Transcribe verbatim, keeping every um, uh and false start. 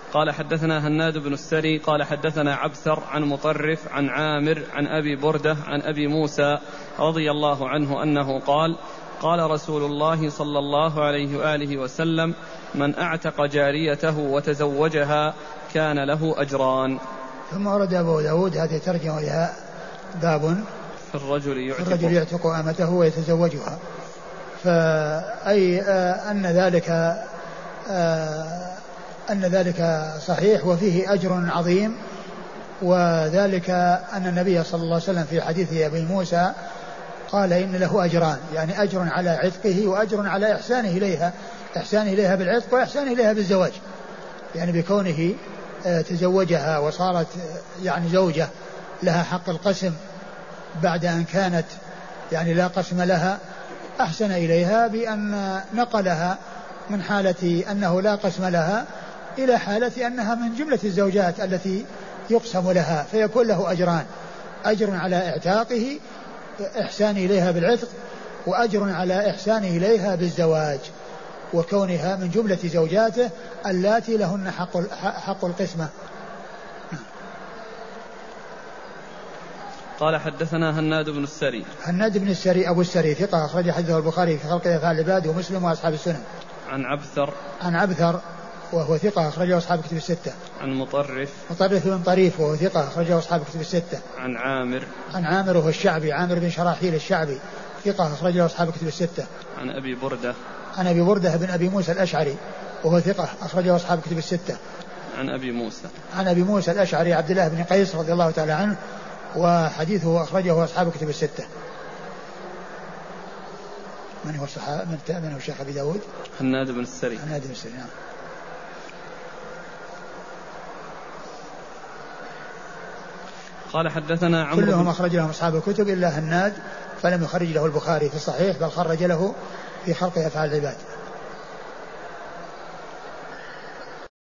قال حدثنا هناد بن السري قال حدثنا عبثر عن مطرف عن عامر عن أبي بردة عن أبي موسى رضي الله عنه أنه قال قال رسول الله صلى الله عليه وآله وسلم من أعتق جاريته وتزوجها كان له أجران. ثم ورد أبو داود هذه ترجمة لها باب في الرجل يعتق, الرجل يعتق أمته ويتزوجها، فأي آه أن ذلك آه أن ذلك صحيح وفيه أجر عظيم، وذلك أن النبي صلى الله عليه وسلم في حديث أبي موسى قال إن له أجران، يعني أجر على عتقه وأجر على إحسانه إليها، إحسانه إليها بالعتق وإحسانه إليها بالزواج، يعني بكونه تزوجها وصارت يعني زوجة لها حق القسم بعد أن كانت يعني لا قسم لها، أحسن إليها بأن نقلها من حالة أنه لا قسم لها إلى حالة أنها من جملة الزوجات التي يقسم لها، فيكون له أجران، أجر على اعتاقه إحسان إليها بالعتق، وأجر على إحسان إليها بالزواج وكونها من جملة زوجاته اللاتي لهن حق حق القسمة. قال حدثنا هناد بن السري هناد بن السري أبو السري ثقة أخرج حديثه البخاري في خلق أفعال العباد ومسلم وأصحاب السنن. عن عبثر عن عبثر وهو ثقة أخرجه أصحاب كتب الستة. عن مطرف مطرف بن طريف وهو ثقة أخرجه أصحاب كتب الستة. عن عامر عن عامر وهو الشعبي عامر بن شراحيل الشعبي ثقة أخرجه أصحاب كتب الستة. عن أبي بردة عن أبي بردة بن أبي موسى الأشعري وهو ثقة أخرجه أصحاب كتب الستة. عن أبي موسى عن أبي موسى الأشعري عبد الله بن قيس رضي الله تعالى عنه وحديثه أخرجه أصحاب كتب الستة. من هو الصحابة من, من هو الشيخ أبي داود؟ هناد بن السري. هناد بن السري نعم. قال حدثنا عمرو كلهم أخرج لهم أصحاب الكتب إلا هناد فلم يخرج له البخاري في الصحيح بل خرج له في خلق أفعال العباد.